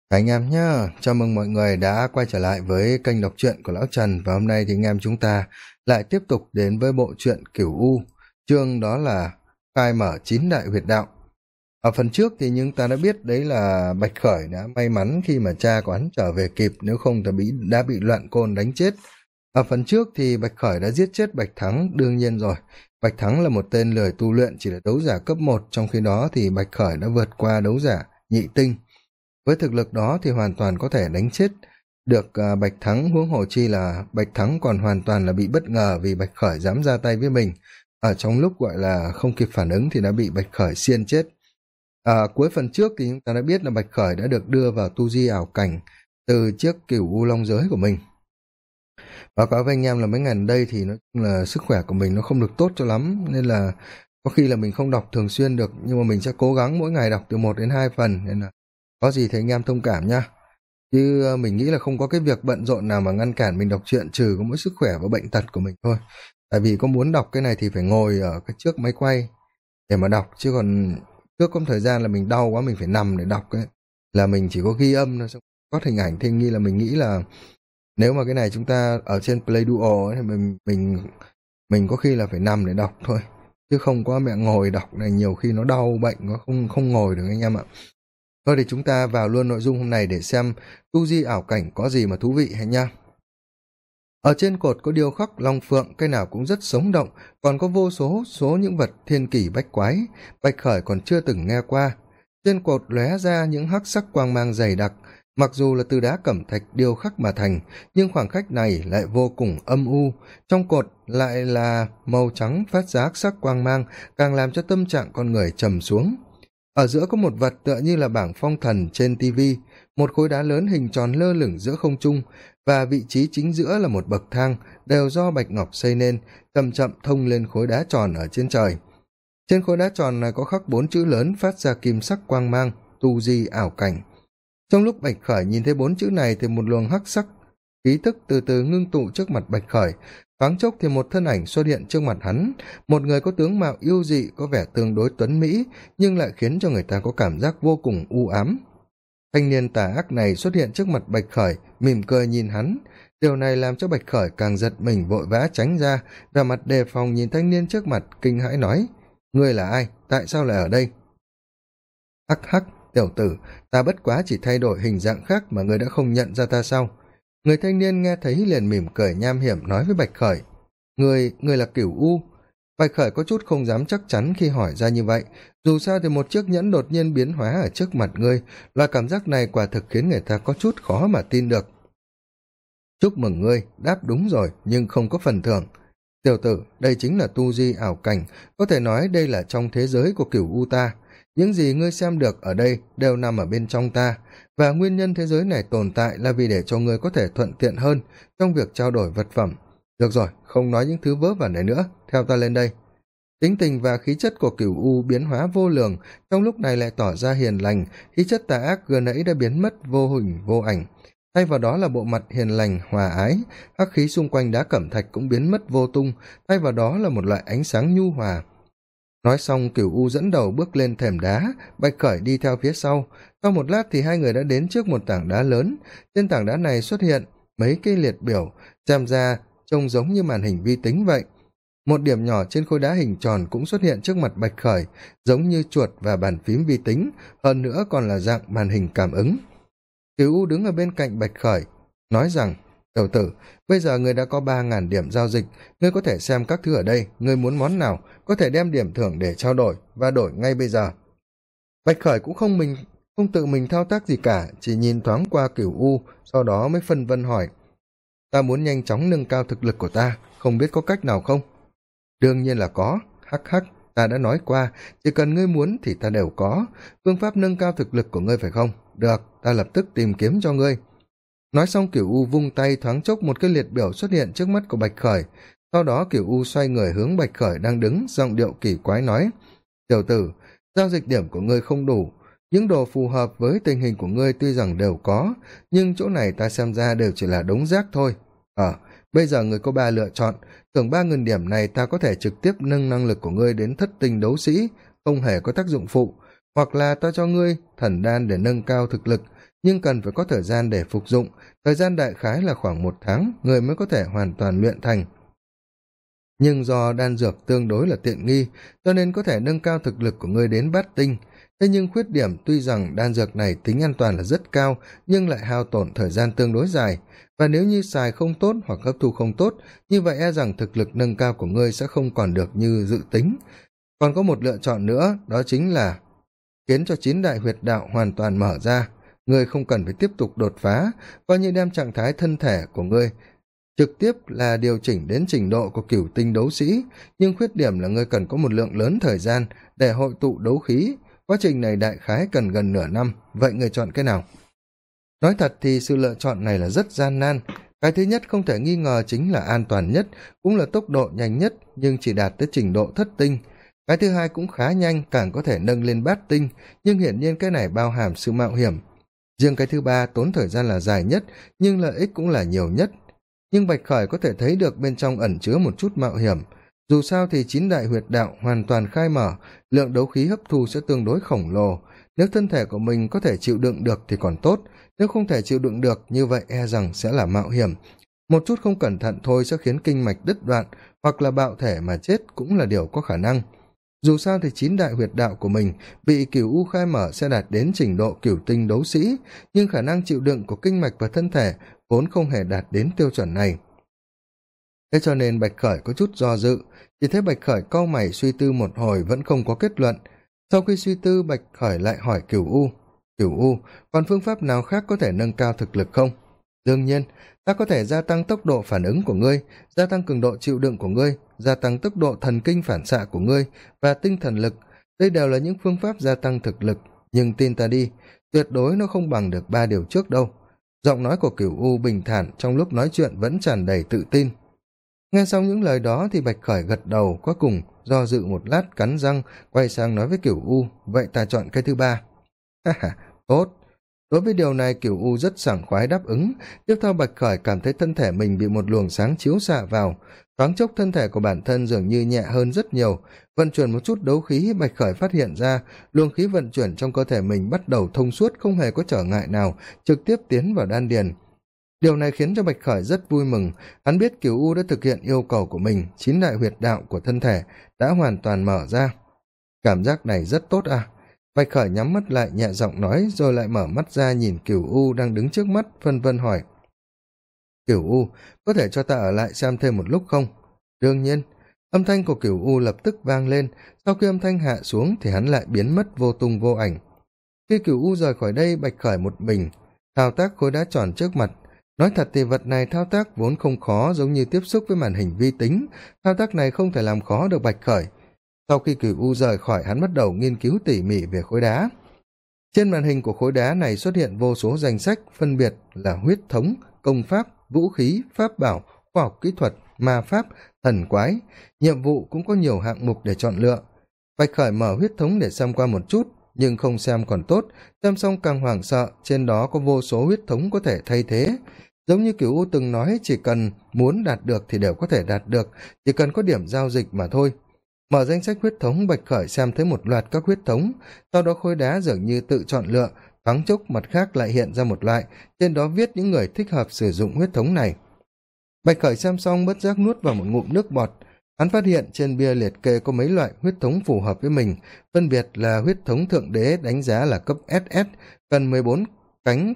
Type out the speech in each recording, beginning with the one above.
Anh em nhá, chào mừng mọi người đã quay trở lại với kênh đọc truyện của Lão Trần và hôm nay thì anh em chúng ta lại tiếp tục đến với bộ truyện Cửu U, chương đó là khai mở 9 đại huyệt đạo. Ở phần trước thì chúng ta đã biết đấy là Bạch Khởi đã may mắn khi mà cha của hắn trở về kịp, nếu không thì đã bị Loạn Côn đánh chết. Ở phần trước thì Bạch Khởi đã giết chết Bạch Thắng, đương nhiên rồi. Bạch Thắng là một tên lười tu luyện, chỉ là đấu giả cấp 1, trong khi đó thì Bạch Khởi đã vượt qua đấu giả nhị tinh. Với thực lực đó thì hoàn toàn có thể đánh chết được Bạch Thắng, huống hồ chi là Bạch Thắng còn hoàn toàn là bị bất ngờ vì Bạch Khởi dám ra tay với mình. Ở trong lúc gọi là không kịp phản ứng thì đã bị Bạch Khởi xiên chết. Cuối phần trước thì chúng ta đã biết là Bạch Khởi đã được đưa vào tu di ảo cảnh từ chiếc Cửu U Long Giới của mình. Báo cáo với anh em là mấy ngày gần đây thì nói chung là sức khỏe của mình nó không được tốt cho lắm, nên là có khi là mình không đọc thường xuyên được, nhưng mà mình sẽ cố gắng mỗi ngày đọc từ 1 đến 2 phần, nên là có gì thì anh em thông cảm nha. Chứ mình nghĩ là không có cái việc bận rộn nào mà ngăn cản mình đọc truyện, trừ có mỗi sức khỏe và bệnh tật của mình thôi. Tại vì có muốn đọc cái này thì phải ngồi ở cái trước máy quay để mà đọc, chứ còn trước có một thời gian là mình đau quá mình phải nằm để đọc ấy, là mình chỉ có ghi âm thôi, xong có hình ảnh thì nghi là mình nghĩ là nếu mà cái này chúng ta ở trên Play Duo ấy, thì mình có khi là phải nằm để đọc thôi, chứ không có mẹ ngồi đọc này, nhiều khi nó đau bệnh, nó không ngồi được anh em ạ. Thôi thì chúng ta vào luôn nội dung hôm nay để xem tu di ảo cảnh có gì mà thú vị hay nha. Ở trên cột có điêu khắc long phượng, cái nào cũng rất sống động, còn có vô số những vật thiên kỳ bách quái, Bạch Khởi còn chưa từng nghe qua. Trên cột lóe ra những hắc sắc quang mang dày đặc, mặc dù là từ đá cẩm thạch điêu khắc mà thành, nhưng khoảng cách này lại vô cùng âm u, trong cột lại là màu trắng phát ra hắc sắc quang mang, càng làm cho tâm trạng con người trầm xuống. Ở giữa có một vật tựa như là bảng phong thần trên tivi, một khối đá lớn hình tròn lơ lửng giữa không trung, và vị trí chính giữa là một bậc thang, đều do bạch ngọc xây nên, chậm chậm thông lên khối đá tròn ở trên trời. Trên khối đá tròn này có khắc 4 chữ lớn phát ra kim sắc quang mang, tu di ảo cảnh. Trong lúc Bạch Khởi nhìn thấy 4 chữ này thì một luồng hắc sắc khí tức từ từ ngưng tụ trước mặt Bạch Khởi, thoáng chốc thì một thân ảnh xuất hiện trước mặt hắn, một người có tướng mạo yêu dị, có vẻ tương đối tuấn mỹ, nhưng lại khiến cho người ta có cảm giác vô cùng u ám. Thanh niên tà ác này xuất hiện trước mặt Bạch Khởi, mỉm cười nhìn hắn. Điều này làm cho Bạch Khởi càng giật mình, vội vã tránh ra, và mặt đề phòng nhìn thanh niên trước mặt, kinh hãi nói: "Ngươi là ai? Tại sao lại ở đây?" "Hắc hắc, tiểu tử, ta bất quá chỉ thay đổi hình dạng khác mà ngươi đã không nhận ra ta sao?" Người thanh niên nghe thấy liền mỉm cười nham hiểm nói với Bạch Khởi: Ngươi là Cửu U." Bạch Khởi có chút không dám chắc chắn khi hỏi ra như vậy, dù sao thì một chiếc nhẫn đột nhiên biến hóa ở trước mặt ngươi, loại cảm giác này quả thực khiến người ta có chút khó mà tin được. "Chúc mừng ngươi, đáp đúng rồi, nhưng không có phần thưởng. Tiểu tử, đây chính là tu di ảo cảnh, có thể nói đây là trong thế giới của Cửu U ta. Những gì ngươi xem được ở đây đều nằm ở bên trong ta, và nguyên nhân thế giới này tồn tại là vì để cho ngươi có thể thuận tiện hơn trong việc trao đổi vật phẩm. Được rồi, không nói những thứ vớ vẩn này nữa, theo ta lên đây." Tính tình và khí chất của Cửu U biến hóa vô lường, trong lúc này lại tỏ ra hiền lành, khí chất tà ác vừa nãy đã biến mất vô hình vô ảnh. Thay vào đó là bộ mặt hiền lành, hòa ái, hắc khí xung quanh đá cẩm thạch cũng biến mất vô tung, thay vào đó là một loại ánh sáng nhu hòa. Nói xong, Cửu U dẫn đầu bước lên thềm đá, Bạch Khởi đi theo phía sau. Sau một lát thì hai người đã đến trước một tảng đá lớn, trên tảng đá này xuất hiện mấy cái liệt biểu, xem ra trông giống như màn hình vi tính vậy. Một điểm nhỏ trên khối đá hình tròn cũng xuất hiện trước mặt Bạch Khởi, giống như chuột và bàn phím vi tính, hơn nữa còn là dạng màn hình cảm ứng. Cửu U đứng ở bên cạnh Bạch Khởi, nói rằng: "Tiểu tử, bây giờ ngươi đã có 3.000 điểm giao dịch, ngươi có thể xem các thứ ở đây, ngươi muốn món nào, có thể đem điểm thưởng để trao đổi, và đổi ngay bây giờ." Bạch Khởi cũng không tự mình thao tác gì cả, chỉ nhìn thoáng qua Cửu U, sau đó mới phân vân hỏi: "Ta muốn nhanh chóng nâng cao thực lực của ta, không biết có cách nào không?" "Đương nhiên là có, hắc hắc, ta đã nói qua, chỉ cần ngươi muốn thì ta đều có. Phương pháp nâng cao thực lực của ngươi phải không? Được, ta lập tức tìm kiếm cho ngươi." Nói xong Cửu U vung tay, thoáng chốc một cái liệt biểu xuất hiện trước mắt của Bạch Khởi. Sau đó Cửu U xoay người hướng Bạch Khởi đang đứng, giọng điệu kỳ quái nói: "Tiểu tử, giao dịch điểm của ngươi không đủ. Những đồ phù hợp với tình hình của ngươi tuy rằng đều có, nhưng chỗ này ta xem ra đều chỉ là đống rác thôi. Bây giờ ngươi có 3 lựa chọn, thưởng 3.000 điểm này ta có thể trực tiếp nâng năng lực của ngươi đến thất tinh đấu sĩ, không hề có tác dụng phụ, hoặc là ta cho ngươi thần đan để nâng cao thực lực, nhưng cần phải có thời gian để phục dụng, thời gian đại khái là khoảng 1 tháng người mới có thể hoàn toàn luyện thành. Nhưng do đan dược tương đối là tiện nghi, cho nên có thể nâng cao thực lực của ngươi đến bát tinh. Thế nhưng khuyết điểm tuy rằng đan dược này tính an toàn là rất cao, nhưng lại hao tổn thời gian tương đối dài, và nếu như xài không tốt hoặc hấp thu không tốt, như vậy e rằng thực lực nâng cao của ngươi sẽ không còn được như dự tính. Còn có một lựa chọn nữa, đó chính là khiến cho 9 đại huyệt đạo hoàn toàn mở ra. Ngươi không cần phải tiếp tục đột phá, coi như đem trạng thái thân thể của ngươi trực tiếp là điều chỉnh đến trình độ của cửu tinh đấu sĩ, nhưng khuyết điểm là ngươi cần có một lượng lớn thời gian để hội tụ đấu khí. Quá trình này đại khái cần gần nửa năm, vậy ngươi chọn cái nào? Nói thật thì sự lựa chọn này là rất gian nan. Cái thứ nhất không thể nghi ngờ chính là an toàn nhất, cũng là tốc độ nhanh nhất, nhưng chỉ đạt tới trình độ thất tinh. Cái thứ hai cũng khá nhanh, càng có thể nâng lên bát tinh, nhưng hiển nhiên cái này bao hàm sự mạo hiểm. Riêng cái thứ ba tốn thời gian là dài nhất, nhưng lợi ích cũng là nhiều nhất. Nhưng Bạch Khởi có thể thấy được bên trong ẩn chứa một chút mạo hiểm. Dù sao thì 9 đại huyệt đạo hoàn toàn khai mở, lượng đấu khí hấp thu sẽ tương đối khổng lồ. Nếu thân thể của mình có thể chịu đựng được thì còn tốt, nếu không thể chịu đựng được như vậy e rằng sẽ là mạo hiểm. Một chút không cẩn thận thôi sẽ khiến kinh mạch đứt đoạn, hoặc là bạo thể mà chết cũng là điều có khả năng. Dù sao thì 9 đại huyệt đạo của mình bị cửu u khai mở sẽ đạt đến trình độ cửu tinh đấu sĩ, nhưng khả năng chịu đựng của kinh mạch và thân thể vốn không hề đạt đến tiêu chuẩn này. Thế cho nên Bạch Khởi có chút do dự, chỉ thấy Bạch Khởi cau mày suy tư một hồi vẫn không có kết luận. Sau khi suy tư, Bạch Khởi lại hỏi Cửu U, Cửu U, còn phương pháp nào khác có thể nâng cao thực lực không? Đương nhiên, ta có thể gia tăng tốc độ phản ứng của ngươi, gia tăng cường độ chịu đựng của ngươi, gia tăng tốc độ thần kinh phản xạ của ngươi và tinh thần lực. Đây đều là những phương pháp gia tăng thực lực, nhưng tin ta đi, tuyệt đối nó không bằng được 3 điều trước đâu. Giọng nói của Cửu U bình thản, trong lúc nói chuyện vẫn tràn đầy tự tin. Nghe xong những lời đó thì Bạch Khởi gật đầu, cuối cùng do dự một lát cắn răng, quay sang nói với Cửu U, vậy ta chọn cái thứ ba. Ha ha, tốt. Đối với điều này Cửu U rất sảng khoái đáp ứng. Tiếp theo Bạch Khởi cảm thấy thân thể mình bị một luồng sáng chiếu xạ vào, thoáng chốc thân thể của bản thân dường như nhẹ hơn rất nhiều. Vận chuyển một chút đấu khí, Bạch Khởi phát hiện ra luồng khí vận chuyển trong cơ thể mình bắt đầu thông suốt, không hề có trở ngại nào, trực tiếp tiến vào đan điền. Điều này khiến cho Bạch Khởi rất vui mừng, hắn biết Cửu U đã thực hiện yêu cầu của mình, 9 đại huyệt đạo của thân thể đã hoàn toàn mở ra. Cảm giác này rất tốt à? Bạch Khởi nhắm mắt lại nhẹ giọng nói, rồi lại mở mắt ra nhìn Cửu U đang đứng trước mắt, phân vân hỏi. Cửu U, có thể cho ta ở lại xem thêm một lúc không? Đương nhiên. Âm thanh của Cửu U lập tức vang lên, sau khi âm thanh hạ xuống thì hắn lại biến mất vô tung vô ảnh. Khi Cửu U rời khỏi đây, Bạch Khởi một mình thao tác khối đá tròn trước mặt. Nói thật thì vật này thao tác vốn không khó, giống như tiếp xúc với màn hình vi tính, thao tác này không thể làm khó được Bạch Khởi. Sau khi Cửu U rời khỏi, hắn bắt đầu nghiên cứu tỉ mỉ về khối đá. Trên màn hình của khối đá này xuất hiện vô số danh sách, phân biệt là huyết thống, công pháp, vũ khí, pháp bảo, khoa học kỹ thuật, ma pháp, thần quái. Nhiệm vụ cũng có nhiều hạng mục để chọn lựa. Bạch Khởi mở huyết thống để xem qua một chút, nhưng không xem còn tốt, xem xong càng hoảng sợ, trên đó có vô số huyết thống có thể thay thế. Giống như Cửu U từng nói, chỉ cần muốn đạt được thì đều có thể đạt được, chỉ cần có điểm giao dịch mà thôi. Mở danh sách huyết thống, Bạch Khởi xem thấy một loạt các huyết thống, sau đó khối đá dường như tự chọn lựa, thoáng chốc mặt khác lại hiện ra một loại, trên đó viết những người thích hợp sử dụng huyết thống này. Bạch Khởi xem xong bất giác nuốt vào một ngụm nước bọt, hắn phát hiện trên bia liệt kê có mấy loại huyết thống phù hợp với mình, phân biệt là huyết thống thượng đế đánh giá là cấp SS, cần 14 cánh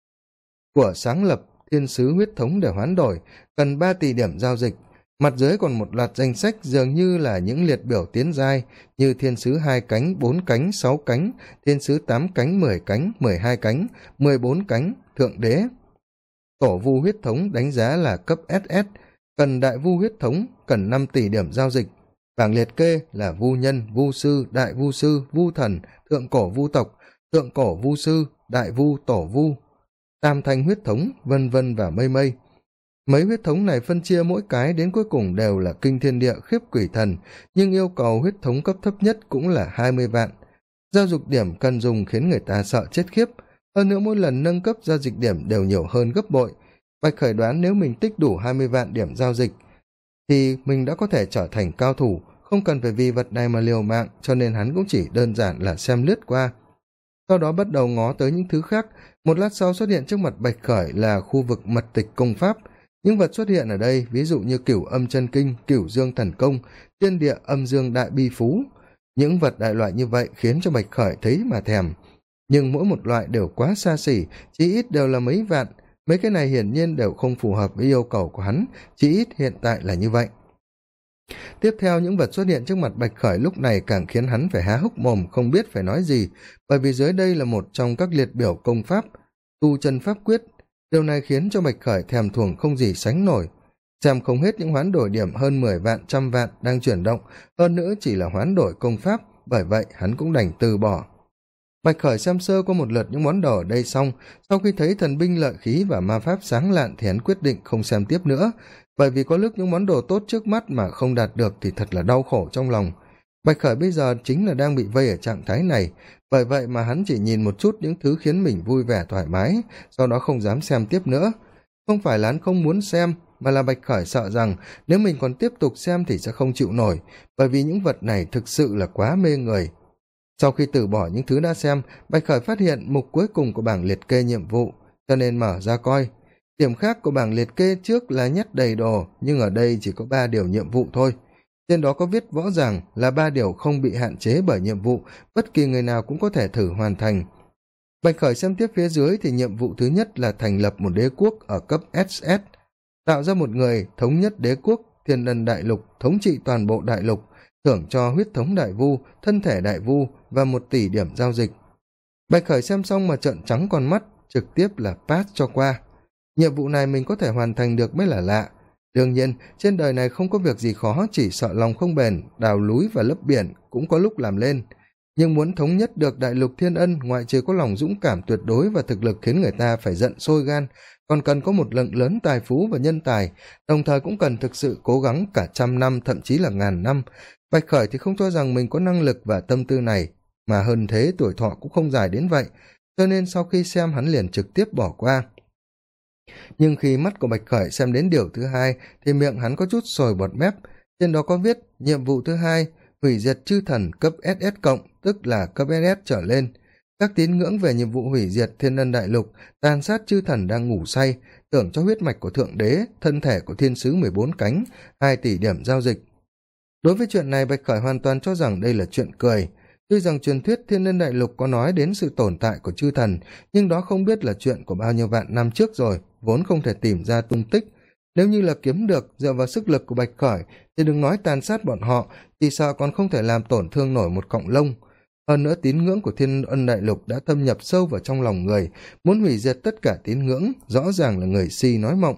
của sáng lập, thiên sứ huyết thống để hoán đổi, cần 3 tỷ điểm giao dịch. Mặt dưới còn một loạt danh sách dường như là những liệt biểu tiến giai, như thiên sứ 2 cánh, 4 cánh, 6 cánh, thiên sứ 8 cánh, 10 cánh, 12 cánh, 14 cánh, thượng đế. Tổ vu huyết thống đánh giá là cấp SS, cần đại vu huyết thống, cần 5 tỷ điểm giao dịch. Bảng liệt kê là vu nhân, vu sư, đại vu sư, vu thần, thượng cổ vu tộc, thượng cổ vu sư, đại vu, tổ vu, tam thanh huyết thống, vân vân và mây mây. Mấy huyết thống này phân chia mỗi cái đến cuối cùng đều là kinh thiên địa khiếp quỷ thần, nhưng yêu cầu huyết thống cấp thấp nhất cũng là 20 vạn. Giao dịch điểm cần dùng khiến người ta sợ chết khiếp, hơn nữa mỗi lần nâng cấp giao dịch điểm đều nhiều hơn gấp bội. Bạch Khởi đoán nếu mình tích đủ 20 vạn điểm giao dịch thì mình đã có thể trở thành cao thủ, không cần phải vì vật này mà liều mạng, cho nên hắn cũng chỉ đơn giản là xem lướt qua. Sau đó bắt đầu ngó tới những thứ khác. Một lát sau xuất hiện trước mặt Bạch Khởi là khu vực mật tịch công pháp. Những vật xuất hiện ở đây ví dụ như Cửu Âm Chân Kinh, Cửu Dương Thần Công, Thiên Địa Âm Dương Đại Bi Phú. Những vật đại loại như vậy khiến cho Bạch Khởi thấy mà thèm, nhưng mỗi một loại đều quá xa xỉ, chí ít đều là mấy vạn. Mấy cái này hiển nhiên đều không phù hợp với yêu cầu của hắn, chí ít hiện tại là như vậy. Tiếp theo những vật xuất hiện trước mặt Bạch Khởi lúc này càng khiến hắn phải há hốc mồm không biết phải nói gì, bởi vì dưới đây là một trong các liệt biểu công pháp, tu chân pháp quyết. Điều này khiến cho Bạch Khởi thèm thuồng không gì sánh nổi. Xem không hết những hoán đổi điểm hơn 10 vạn, trăm vạn đang chuyển động, hơn nữa chỉ là hoán đổi công pháp, bởi vậy hắn cũng đành từ bỏ. Bạch Khởi xem sơ qua một lượt những món đồ ở đây xong, sau khi thấy thần binh lợi khí và ma pháp sáng lạn thì hắn quyết định không xem tiếp nữa, bởi vì có lúc những món đồ tốt trước mắt mà không đạt được thì thật là đau khổ trong lòng. Bạch Khởi bây giờ chính là đang bị vây ở trạng thái này, bởi vậy mà hắn chỉ nhìn một chút những thứ khiến mình vui vẻ thoải mái, sau đó không dám xem tiếp nữa. Không phải là hắn không muốn xem, mà là Bạch Khởi sợ rằng nếu mình còn tiếp tục xem thì sẽ không chịu nổi, bởi vì những vật này thực sự là quá mê người. Sau khi từ bỏ những thứ đã xem, Bạch Khởi phát hiện mục cuối cùng của bảng liệt kê nhiệm vụ, cho nên mở ra coi. Điểm khác của bảng liệt kê trước là nhét đầy đồ, nhưng ở đây chỉ có 3 điều nhiệm vụ thôi. Trên đó có viết rõ ràng là 3 điều không bị hạn chế bởi nhiệm vụ, bất kỳ người nào cũng có thể thử hoàn thành. Bạch Khởi xem tiếp phía dưới thì nhiệm vụ thứ nhất là thành lập một đế quốc ở cấp SS, tạo ra một người thống nhất đế quốc, Thiên Ân Đại Lục, thống trị toàn bộ đại lục, thưởng cho huyết thống đại vu, thân thể đại vu và 1 tỷ điểm giao dịch. Bạch Khởi xem xong mà trợn trắng con mắt, trực tiếp là pass cho qua. Nhiệm vụ này mình có thể hoàn thành được mới là lạ. Đương nhiên, trên đời này không có việc gì khó, chỉ sợ lòng không bền, đào núi và lấp biển cũng có lúc làm lên. Nhưng muốn thống nhất được đại lục Thiên Ân, ngoại trừ có lòng dũng cảm tuyệt đối và thực lực khiến người ta phải giận sôi gan, còn cần có một lượng lớn tài phú và nhân tài, đồng thời cũng cần thực sự cố gắng cả 100 năm, thậm chí là 1000 năm. Bạch Khởi thì không cho rằng mình có năng lực và tâm tư này, mà hơn thế tuổi thọ cũng không dài đến vậy, cho nên sau khi xem hắn liền trực tiếp bỏ qua. Nhưng khi mắt của Bạch Khởi xem đến điều thứ hai thì miệng hắn có chút sồi bọt mép. Trên đó có viết nhiệm vụ thứ hai, hủy diệt chư thần cấp SS cộng, tức là cấp SS trở lên. Các tín ngưỡng về nhiệm vụ hủy diệt Thiên Ân Đại Lục, tàn sát chư thần đang ngủ say, tưởng cho huyết mạch của Thượng Đế, thân thể của Thiên Sứ 14 cánh, 2 tỷ điểm giao dịch. Đối với chuyện này, Bạch Khởi hoàn toàn cho rằng đây là chuyện cười. Tuy rằng truyền thuyết Thiên Ân Đại Lục có nói đến sự tồn tại của chư thần, nhưng đó không biết là chuyện của bao nhiêu vạn năm trước rồi, vốn không thể tìm ra tung tích. Nếu như là kiếm được dựa vào sức lực của Bạch Khởi thì đừng nói tàn sát bọn họ, chỉ sợ còn không thể làm tổn thương nổi một cọng lông. Hơn nữa tín ngưỡng của Thiên Ân Đại Lục đã thâm nhập sâu vào trong lòng người, muốn hủy diệt tất cả tín ngưỡng, rõ ràng là người si nói mộng.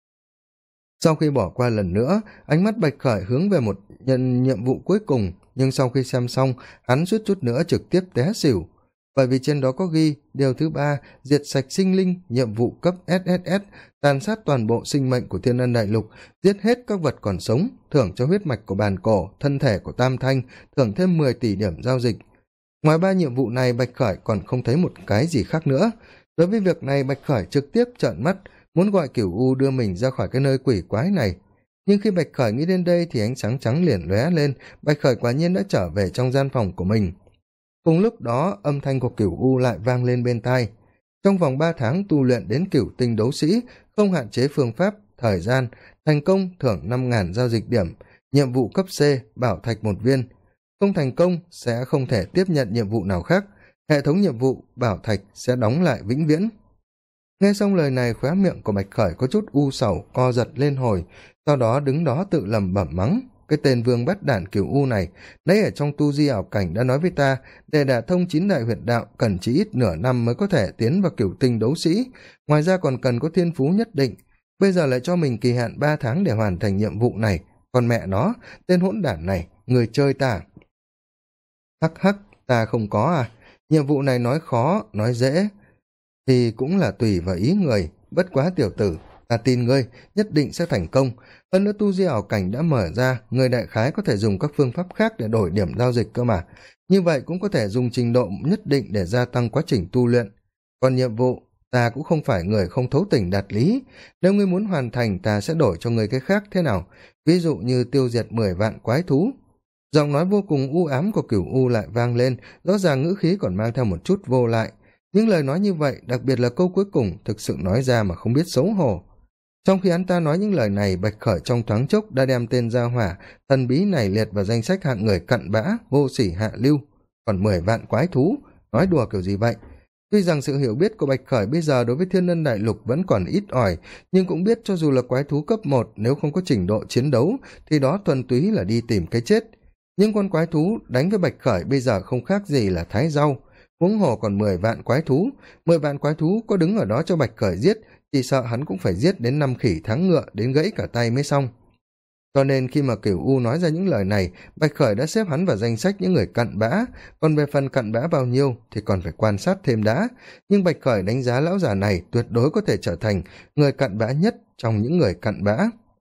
Sau khi bỏ qua lần nữa, ánh mắt Bạch Khởi hướng về một nhiệm vụ cuối cùng, nhưng sau khi xem xong, hắn suýt chút nữa trực tiếp té xỉu. Bởi vì trên đó có ghi, điều thứ 3, diệt sạch sinh linh, nhiệm vụ cấp SSS, tàn sát toàn bộ sinh mệnh của Thiên Ân Đại Lục, giết hết các vật còn sống, thưởng cho huyết mạch của bàn cổ, thân thể của Tam Thanh, thưởng thêm 10 tỷ điểm giao dịch. Ngoài 3 nhiệm vụ này, Bạch Khởi còn không thấy một cái gì khác nữa. Đối với việc này, Bạch Khởi trực tiếp trợn mắt, muốn gọi Cửu U đưa mình ra khỏi cái nơi quỷ quái này. Nhưng khi Bạch Khởi nghĩ đến đây thì ánh sáng trắng liền lóe lên, Bạch Khởi quả nhiên đã trở về trong gian phòng của mình. Cùng lúc đó, âm thanh của Cửu U lại vang lên bên tai. Trong vòng 3 tháng tu luyện đến Cửu Tinh Đấu Sĩ, không hạn chế phương pháp, thời gian, thành công thưởng 5.000 giao dịch điểm, nhiệm vụ cấp C, bảo thạch 1 viên. Không thành công sẽ không thể tiếp nhận nhiệm vụ nào khác, hệ thống nhiệm vụ bảo thạch sẽ đóng lại vĩnh viễn. Nghe xong lời này, khóe miệng của Bạch Khởi có chút u sầu, co giật lên hồi, sau đó đứng đó tự lẩm bẩm mắng. Cái tên vương bắt đản Cửu U này, nãy ở trong tu di ảo cảnh đã nói với ta, để đả thông 9 đại huyệt đạo cần chỉ ít nửa năm mới có thể tiến vào Cửu Tinh Đấu Sĩ, ngoài ra còn cần có thiên phú nhất định. Bây giờ lại cho mình kỳ hạn 3 tháng để hoàn thành nhiệm vụ này, còn mẹ nó, tên hỗn đản này, người chơi ta. Hắc hắc, ta không có à, nhiệm vụ này nói khó, nói dễ, thì cũng là tùy vào ý người, bất quá tiểu tử, ta tin ngươi, nhất định sẽ thành công. Hơn nữa tu di ảo cảnh đã mở ra, người đại khái có thể dùng các phương pháp khác để đổi điểm giao dịch cơ mà. Như vậy cũng có thể dùng trình độ nhất định để gia tăng quá trình tu luyện. Còn nhiệm vụ, ta cũng không phải người không thấu tình đạt lý. Nếu ngươi muốn hoàn thành, ta sẽ đổi cho ngươi cái khác thế nào? Ví dụ như tiêu diệt 10 vạn quái thú. Giọng nói vô cùng u ám của Cửu U lại vang lên, rõ ràng ngữ khí còn mang theo một chút vô lại. Những lời nói như vậy, đặc biệt là câu cuối cùng, thực sự nói ra mà không biết xấu hổ. Trong khi hắn ta nói những lời này, Bạch Khởi trong thoáng chốc đã đem tên gia hỏa thần bí này liệt vào danh sách hạng người cặn bã, vô sỉ hạ lưu. Còn 10 vạn quái thú, nói đùa kiểu gì vậy? Tuy rằng sự hiểu biết của Bạch Khởi bây giờ đối với Thiên Ân Đại Lục vẫn còn ít ỏi, nhưng cũng biết cho dù là quái thú cấp 1, nếu không có trình độ chiến đấu, thì đó thuần túy là đi tìm cái chết. Nhưng con quái thú đánh với Bạch Khởi bây giờ không khác gì là thái rau, huống hồ còn 10 vạn quái thú. 10 vạn quái thú có đứng ở đó cho Bạch Khởi giết, chỉ sợ hắn cũng phải giết đến 5 khỉ tháng ngựa đến gãy cả tay mới xong. Cho nên khi mà Cửu U nói ra những lời này, Bạch Khởi đã xếp hắn vào danh sách những người cặn bã, còn về phần cặn bã bao nhiêu thì còn phải quan sát thêm đã. Nhưng Bạch Khởi đánh giá lão già này tuyệt đối có thể trở thành người cặn bã nhất trong những người cặn bã.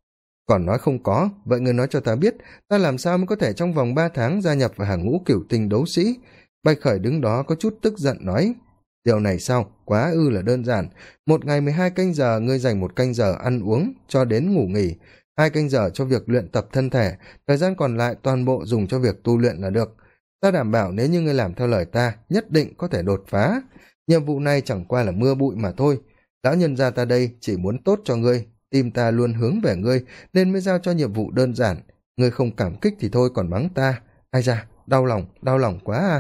Còn nói không có, vậy người nói cho ta biết, ta làm sao mới có thể trong vòng 3 tháng gia nhập vào hàng ngũ cửu tinh đấu sĩ? Bạch Khởi đứng đó có chút tức giận nói, điều này sao, quá ư là đơn giản. Một ngày 12 canh giờ, ngươi dành 1 canh giờ ăn uống cho đến ngủ nghỉ, 2 canh giờ cho việc luyện tập thân thể, thời gian còn lại toàn bộ dùng cho việc tu luyện là được. Ta đảm bảo nếu như ngươi làm theo lời ta, nhất định có thể đột phá. Nhiệm vụ này chẳng qua là mưa bụi mà thôi. Lão nhân gia ta đây chỉ muốn tốt cho ngươi, tim ta luôn hướng về ngươi nên mới giao cho nhiệm vụ đơn giản. Ngươi không cảm kích thì thôi còn mắng ta. Ai da, đau lòng quá à.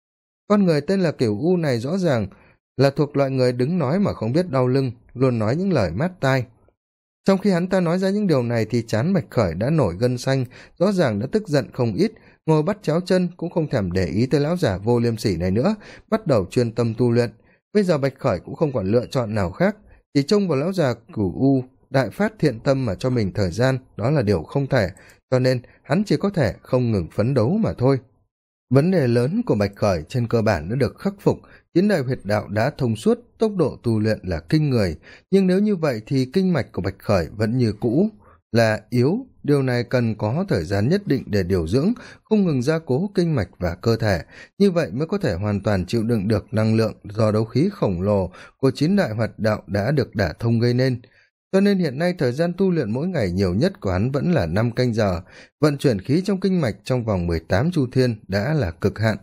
Con người tên là Cửu U này rõ ràng là thuộc loại người đứng nói mà không biết đau lưng, luôn nói những lời mát tai. Trong khi hắn ta nói ra những điều này thì trán Bạch Khởi đã nổi gân xanh, rõ ràng đã tức giận không ít, ngồi bắt chéo chân cũng không thèm để ý tới lão giả vô liêm sỉ này nữa, bắt đầu chuyên tâm tu luyện. Bây giờ Bạch Khởi cũng không còn lựa chọn nào khác, chỉ trông vào lão già Cửu U đại phát thiện tâm mà cho mình thời gian, đó là điều không thể, cho nên hắn chỉ có thể không ngừng phấn đấu mà thôi. Vấn đề lớn của Bạch Khởi trên cơ bản đã được khắc phục, chín đại huyệt đạo đã thông suốt, tốc độ tu luyện là kinh người, nhưng nếu như vậy thì kinh mạch của Bạch Khởi vẫn như cũ, là yếu, điều này cần có thời gian nhất định để điều dưỡng, không ngừng gia cố kinh mạch và cơ thể, như vậy mới có thể hoàn toàn chịu đựng được năng lượng do đấu khí khổng lồ của chín đại huyệt đạo đã được đả thông gây nên. Cho nên hiện nay thời gian tu luyện mỗi ngày nhiều nhất của hắn vẫn là 5 canh giờ, vận chuyển khí trong kinh mạch trong vòng 18 chu thiên đã là cực hạn.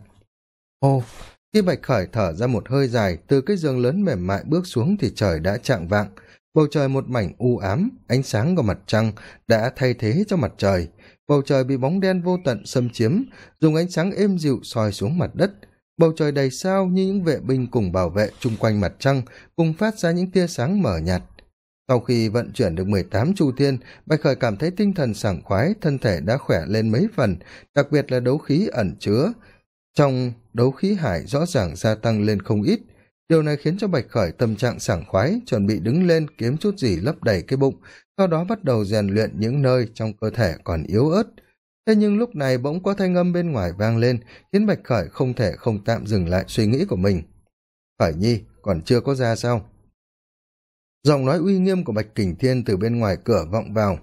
Ồ, khi Bạch Khởi thở ra một hơi dài, từ cái giường lớn mềm mại bước xuống thì trời đã chạng vạng, bầu trời một mảnh u ám, ánh sáng của mặt trăng đã thay thế cho mặt trời, bầu trời bị bóng đen vô tận xâm chiếm, dùng ánh sáng êm dịu soi xuống mặt đất. Bầu trời đầy sao như những vệ binh cùng bảo vệ chung quanh mặt trăng, cùng phát ra những tia sáng mờ nhạt. Sau khi vận chuyển được 18 chu thiên, Bạch Khởi cảm thấy tinh thần sảng khoái, thân thể đã khỏe lên mấy phần, đặc biệt là đấu khí ẩn chứa trong đấu khí hải rõ ràng gia tăng lên không ít. Điều này khiến cho Bạch Khởi tâm trạng sảng khoái, chuẩn bị đứng lên kiếm chút gì lấp đầy cái bụng, sau đó bắt đầu rèn luyện những nơi trong cơ thể còn yếu ớt. Thế nhưng lúc này bỗng có thanh âm bên ngoài vang lên, khiến Bạch Khởi không thể không tạm dừng lại suy nghĩ của mình. Khởi nhi, còn chưa có ra sao? Giọng nói uy nghiêm của Bạch Kình Thiên từ bên ngoài cửa vọng vào.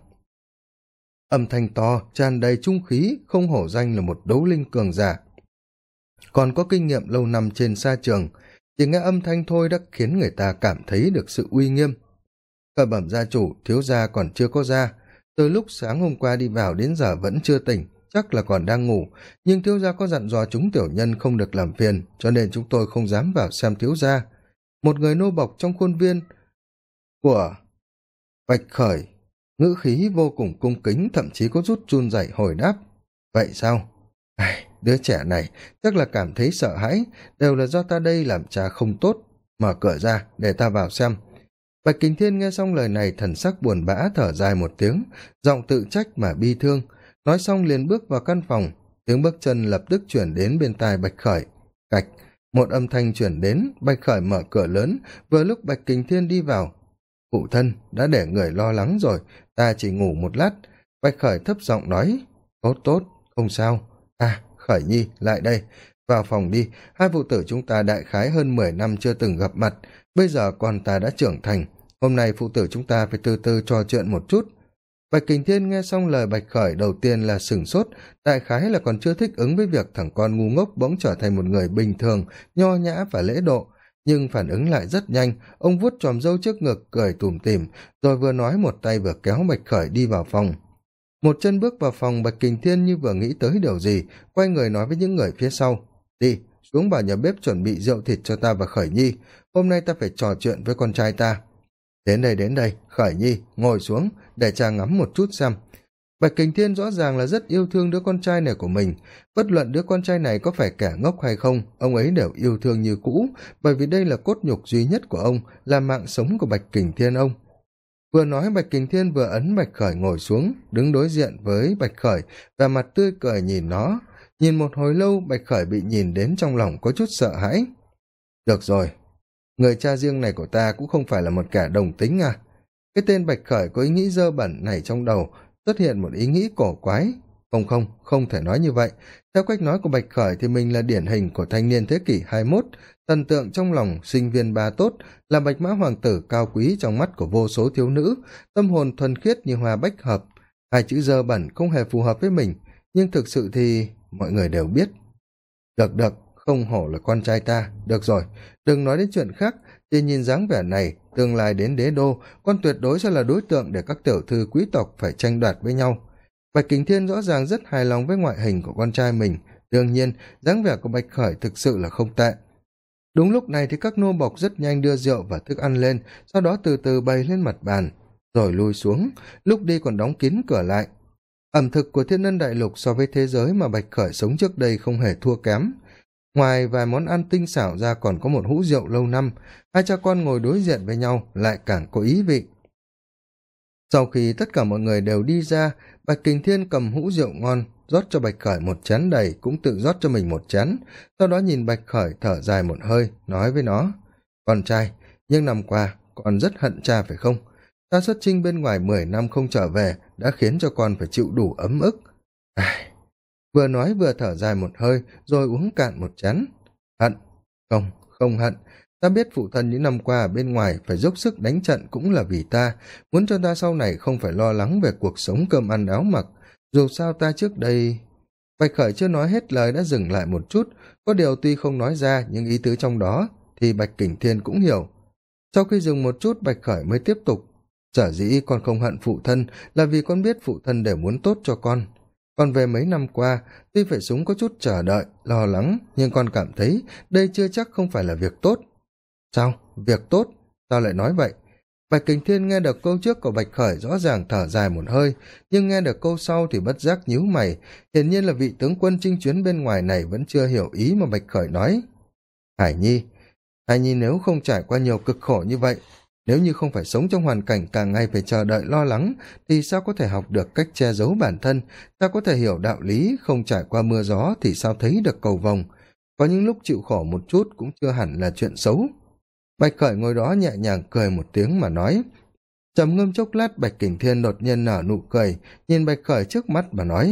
Âm thanh to, tràn đầy trung khí, không hổ danh là một đấu linh cường giả. Còn có kinh nghiệm lâu năm trên sa trường, chỉ nghe âm thanh thôi đã khiến người ta cảm thấy được sự uy nghiêm. Khởi bẩm gia chủ, thiếu gia còn chưa có ra. Từ lúc sáng hôm qua đi vào đến giờ vẫn chưa tỉnh, chắc là còn đang ngủ, nhưng thiếu gia có dặn dò chúng tiểu nhân không được làm phiền, cho nên chúng tôi không dám vào xem thiếu gia. Một người nô bộc trong khuôn viên của Bạch Khởi, ngữ khí vô cùng cung kính, thậm chí có chút run rẩy hồi đáp. Vậy sao? Đứa trẻ này chắc là cảm thấy sợ hãi, đều là do ta đây làm cha không tốt. Mở cửa ra để ta vào xem. Bạch Kình Thiên nghe xong lời này thần sắc buồn bã thở dài một tiếng, giọng tự trách mà bi thương, nói xong liền bước vào căn phòng. Tiếng bước chân lập tức chuyển đến bên tai Bạch Khởi. Cạch, một âm thanh chuyển đến. Bạch Khởi mở cửa lớn, vừa lúc Bạch Kình Thiên đi vào. Phụ thân, đã để người lo lắng rồi, ta chỉ ngủ một lát. Bạch Khởi thấp giọng nói. Tốt, không sao. Khởi nhi, lại đây, vào phòng đi, hai phụ tử chúng ta đại khái hơn 10 năm chưa từng gặp mặt, bây giờ con ta đã trưởng thành, hôm nay phụ tử chúng ta phải từ từ trò chuyện một chút. Bạch Kình Thiên nghe xong lời Bạch Khởi đầu tiên là sửng sốt, đại khái là còn chưa thích ứng với việc thằng con ngu ngốc bỗng trở thành một người bình thường, nho nhã và lễ độ, nhưng phản ứng lại rất nhanh, ông vuốt chòm râu trước ngực cười tủm tỉm, rồi vừa nói một tay vừa kéo Bạch Khởi đi vào phòng. Một chân bước vào phòng, Bạch Kình Thiên như vừa nghĩ tới điều gì, quay người nói với những người phía sau: đi, xuống vào nhà bếp chuẩn bị rượu thịt cho ta và Khởi Nhi, hôm nay ta phải trò chuyện với con trai ta. Đến đây, Khởi Nhi, ngồi xuống, để cha ngắm một chút xem. Bạch Kình Thiên rõ ràng là rất yêu thương đứa con trai này của mình, bất luận đứa con trai này có phải kẻ ngốc hay không, ông ấy đều yêu thương như cũ, bởi vì đây là cốt nhục duy nhất của ông, là mạng sống của Bạch Kình Thiên ông. Vừa nói, Bạch Kình Thiên vừa ấn Bạch Khởi ngồi xuống, đứng đối diện với Bạch Khởi, và mặt tươi cười nhìn nó. Nhìn một hồi lâu, Bạch Khởi bị nhìn đến trong lòng có chút sợ hãi. Được rồi, người cha riêng này của ta cũng không phải là một kẻ đồng tính à. Cái tên Bạch Khởi có ý nghĩ dơ bẩn này trong đầu, xuất hiện một ý nghĩ cổ quái. Không thể nói như vậy. Theo cách nói của Bạch Khởi thì mình là điển hình của thanh niên thế kỷ 21, thần tượng trong lòng sinh viên ba tốt, là bạch mã hoàng tử cao quý trong mắt của vô số thiếu nữ, tâm hồn thuần khiết như hoa bách hợp. Hai chữ dơ bẩn không hề phù hợp với mình, nhưng thực sự thì mọi người đều biết. Được, không hổ là con trai ta. Được rồi, đừng nói đến chuyện khác, chỉ nhìn dáng vẻ này, tương lai đến đế đô, con tuyệt đối sẽ là đối tượng để các tiểu thư quý tộc phải tranh đoạt với nhau. Bạch Kình Thiên rõ ràng rất hài lòng với ngoại hình của con trai mình, đương nhiên dáng vẻ của Bạch Khởi thực sự là không tệ. Đúng lúc này thì các nô bộc rất nhanh đưa rượu và thức ăn lên, sau đó từ từ bày lên mặt bàn, rồi lui xuống, lúc đi còn đóng kín cửa lại. Ẩm thực của Thiên Ân Đại Lục so với thế giới mà Bạch Khởi sống trước đây không hề thua kém. Ngoài vài món ăn tinh xảo ra còn có một hũ rượu lâu năm, hai cha con ngồi đối diện với nhau lại càng có ý vị. Sau khi tất cả mọi người đều đi ra, Bạch Kình Thiên cầm hũ rượu ngon, rót cho Bạch Khởi một chén đầy, cũng tự rót cho mình một chén, sau đó nhìn Bạch Khởi thở dài một hơi, nói với nó: con trai, những năm qua con rất hận cha phải không? Ta xuất chinh bên ngoài 10 năm không trở về, đã khiến cho con phải chịu đủ ấm ức. Vừa nói vừa thở dài một hơi, rồi uống cạn một chén. Hận? Không hận. Ta biết phụ thân những năm qua ở bên ngoài phải dốc sức đánh trận cũng là vì ta, muốn cho ta sau này không phải lo lắng về cuộc sống cơm ăn áo mặc. Dù sao ta trước đây... Bạch Khởi chưa nói hết lời đã dừng lại một chút, có điều tuy không nói ra nhưng ý tứ trong đó thì Bạch Kình Thiên cũng hiểu. Sau khi dừng một chút, Bạch Khởi mới tiếp tục: sở dĩ con không hận phụ thân là vì con biết phụ thân đều muốn tốt cho con. Còn về mấy năm qua, tuy phải súng có chút chờ đợi, lo lắng, nhưng con cảm thấy đây chưa chắc không phải là việc tốt. Sao? Việc tốt? Sao lại nói vậy? Bạch Kình Thiên nghe được câu trước của Bạch Khởi rõ ràng thở dài một hơi, nhưng nghe được câu sau thì bất giác nhíu mày, hiển nhiên là vị tướng quân chinh chuyến bên ngoài này vẫn chưa hiểu ý mà Bạch Khởi nói. Hải Nhi nếu không trải qua nhiều cực khổ như vậy, nếu như không phải sống trong hoàn cảnh cả ngày phải chờ đợi lo lắng, thì sao có thể học được cách che giấu bản thân, sao có thể hiểu đạo lý không trải qua mưa gió thì sao thấy được cầu vồng. Có những lúc chịu khổ một chút cũng chưa hẳn là chuyện xấu. Bạch Khởi ngồi đó nhẹ nhàng cười một tiếng mà nói. Trầm ngâm chốc lát, Bạch Kình Thiên đột nhiên nở nụ cười, nhìn Bạch Khởi trước mắt mà nói: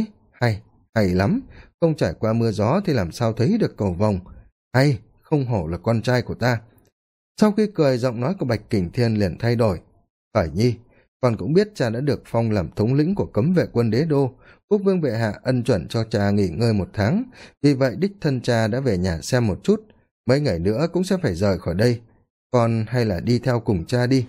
hay lắm, không trải qua mưa gió thì làm sao thấy được cầu vồng. Hay, không hổ là con trai của ta. Sau khi cười, giọng nói của Bạch Kình Thiên liền thay đổi. Khởi Nhi, con cũng biết cha đã được phong làm thống lĩnh của cấm vệ quân đế đô, quốc vương bệ hạ ân chuẩn cho cha nghỉ ngơi 1 tháng, vì vậy đích thân cha đã về nhà xem một chút, mấy ngày nữa cũng sẽ phải rời khỏi đây. Con hay là đi theo cùng cha đi.